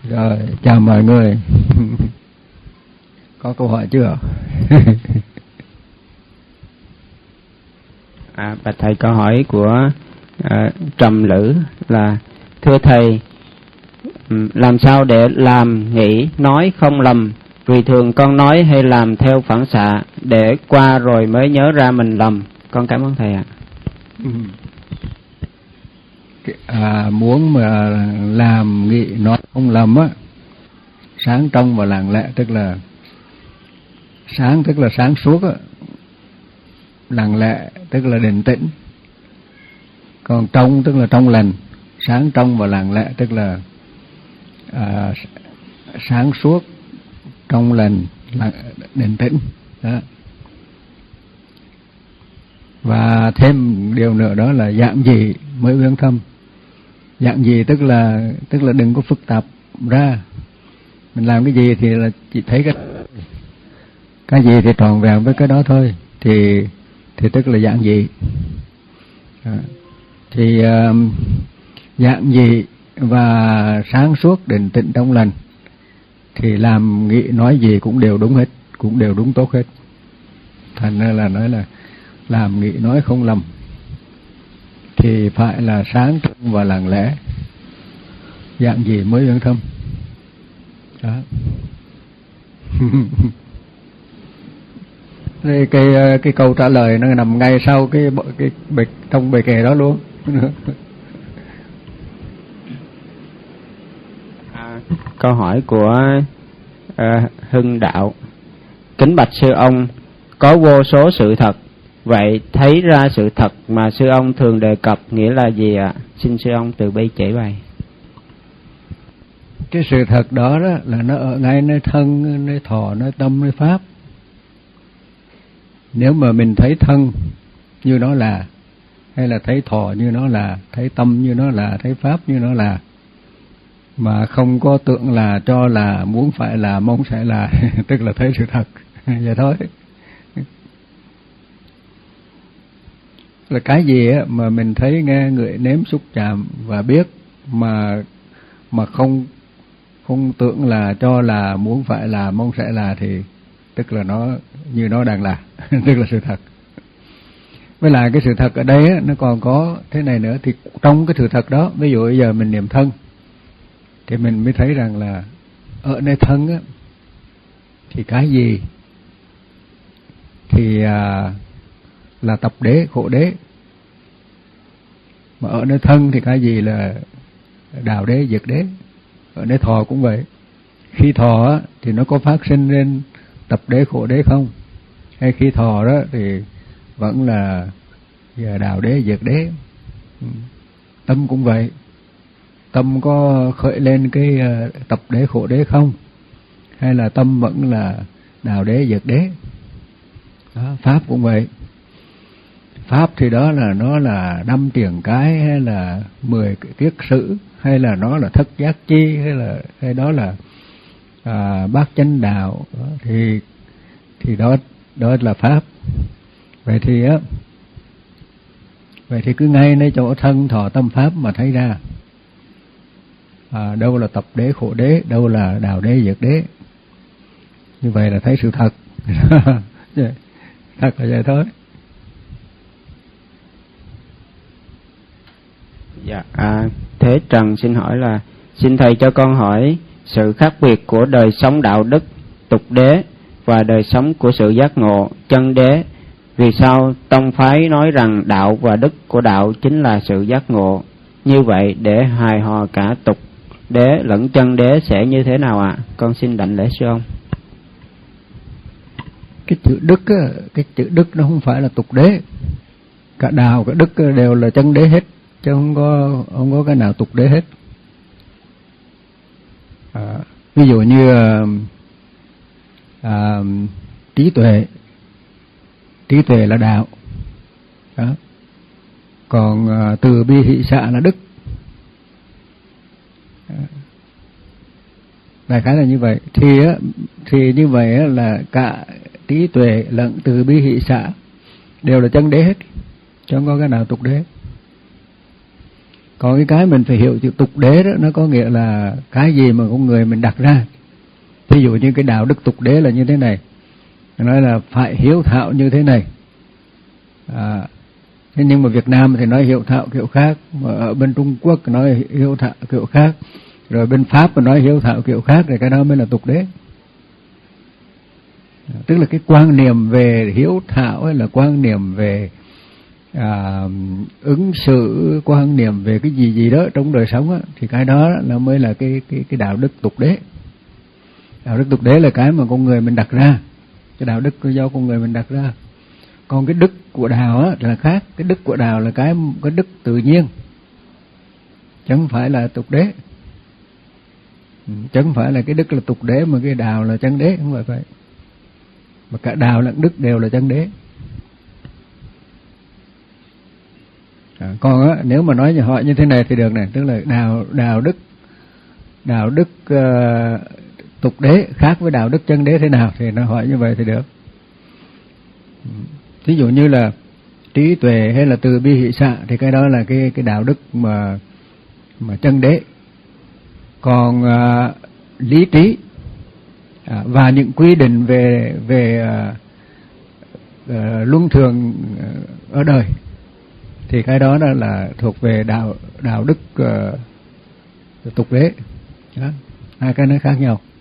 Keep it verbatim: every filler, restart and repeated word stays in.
Rồi, chào mọi người. Có câu hỏi chưa? À, bạch thầy, câu hỏi của à, Trầm Lữ là: thưa thầy, làm sao để làm, nghĩ, nói không lầm? Vì thường con nói hay làm theo phản xạ, để qua rồi mới nhớ ra mình lầm. Con cảm ơn thầy ạ. À, muốn mà làm, nghĩ, nói không lầm á, sáng trong và lặng lẽ, tức là sáng tức là sáng suốt á, lặng lẽ tức là định tĩnh, còn trong tức là trong lành. Sáng trong và lặng lẽ tức là à, sáng suốt, trong lành, định tĩnh đó. Và thêm điều nữa đó là dạng gì mới uyên thâm. Dạng gì tức là tức là đừng có phức tạp ra. Mình làm cái gì thì là chỉ thấy cái cái gì thì tròn vẹn với cái đó thôi, thì thì tức là dạng gì. Đó. Thì uh, dạng gì và sáng suốt, định tĩnh, trong lành thì làm, nghĩ, nói gì cũng đều đúng hết, cũng đều đúng tốt hết. Thành ra là nói là làm, nghĩ, nói không lầm thì phải là sáng trong và lặng lẽ. Dạng gì mới uyên thâm. Đó. cái, cái cái câu trả lời nó nằm ngay sau cái cái bài, trong bài kệ đó luôn. À, câu hỏi của uh, Hưng Đạo: kính bạch sư ông, có vô số sự thật, vậy thấy ra sự thật mà sư ông thường đề cập nghĩa là gì ạ? Xin sư ông từ bi chỉ bày. Cái sự thật đó, đó là nó ở ngay nơi thân, nơi thọ, nơi tâm, nơi pháp. Nếu mà mình thấy thân như nó là, hay là thấy thọ như nó là, thấy tâm như nó là, thấy pháp như nó là, mà không có tưởng là, cho là, muốn phải là, mong sẽ là, tức là thấy sự thật. Vậy thôi. Là cái gì á mà mình thấy, nghe, ngửi, nếm, xúc, chạm và biết mà mà không không tưởng là, cho là, muốn phải là, mong sẽ là, thì tức là nó như nó đang là, tức là sự thật. Với lại cái sự thật ở đây á, nó còn có thế này nữa, thì trong cái sự thật đó, ví dụ bây giờ mình niệm thân thì mình mới thấy rằng là ở nơi thân á thì cái gì thì à, là tập đế, khổ đế, mà ở nơi thân thì cái gì là đạo đế, diệt đế. Ở nơi thọ cũng vậy. Khi thọ á, thì nó có phát sinh lên tập đế, khổ đế không? Hay khi thọ đó thì vẫn là đạo đế, diệt đế. Tâm cũng vậy. Tâm có khởi lên cái tập đế, khổ đế không? Hay là tâm vẫn là đạo đế, diệt đế? Đó, pháp cũng vậy. Pháp thì đó là nó là năm triền cái, hay là mười kiết sử, hay là nó là thất giác chi, hay là hay đó là à, bát chánh đạo, đó, thì thì đó đó là pháp. Vậy thì á, vậy thì cứ ngay nơi chỗ thân thọ tâm pháp mà thấy ra à, đâu là tập đế, khổ đế, đâu là đạo đế, diệt đế. Như vậy là thấy sự thật. Thật là vậy thôi. Dạ, à, Thế Trần xin hỏi là: xin thầy cho con hỏi sự khác biệt của đời sống đạo đức, tục đế và đời sống của sự giác ngộ, chân đế. Vì sao tông phái nói rằng đạo và đức của đạo chính là sự giác ngộ? Như vậy để hài hòa cả tục đế lẫn chân đế sẽ như thế nào ạ? À? Con xin đảnh lễ sư ông. Cái chữ đức á, cái chữ đức nó không phải là tục đế. Cả đạo, cả đức đều là chân đế hết, chứ không có không có cái nào tục đế hết. À, ví dụ như à, trí tuệ, trí tuệ là đạo, đó. Còn à, từ bi hỷ xả là đức. Đại khái là như vậy. Thì á, thì như vậy á, là cả trí tuệ lẫn từ bi hỷ xả đều là chân đế hết, chứ không có cái nào tục đế. Còn cái cái mình phải hiểu chữ tục đế đó, nó có nghĩa là cái gì mà con người mình đặt ra. Ví dụ như cái đạo đức tục đế là như thế này, nói là phải hiếu thảo như thế này. À, thế nhưng mà Việt Nam thì nói hiếu thảo kiểu khác, mà ở bên Trung Quốc nói hiếu thảo kiểu khác, rồi bên Pháp nói hiếu thảo kiểu khác, thì cái đó mới là tục đế. À, tức là cái quan niệm về hiếu thảo ấy là quan niệm về à, ứng xử, quan niệm về cái gì gì đó trong đời sống á, thì cái đó là mới là cái cái cái đạo đức tục đế. Đạo đức tục đế là cái mà con người mình đặt ra, cái đạo đức do con người mình đặt ra. Còn cái đức của đạo á là khác, cái đức của đạo là cái cái đức tự nhiên, chứ không phải là tục đế. Chứ không phải là cái đức là tục đế mà cái đạo là chân đế, không phải vậy. Mà cả đạo lẫn đức đều là chân đế. À, còn á, nếu mà nói như họ như thế này thì được này, tức là đạo đạo đức đạo đức uh, tục đế khác với đạo đức chân đế thế nào, thì nó hỏi như vậy thì được. Ví dụ như là trí tuệ hay là từ bi hỷ xả thì cái đó là cái cái đạo đức mà mà chân đế. Còn uh, lý trí à, và những quy định về về uh, uh, luân thường ở đời thì cái đó đó là thuộc về đạo đạo đức uh, tục đế. Đó, hai cái nó khác nhau.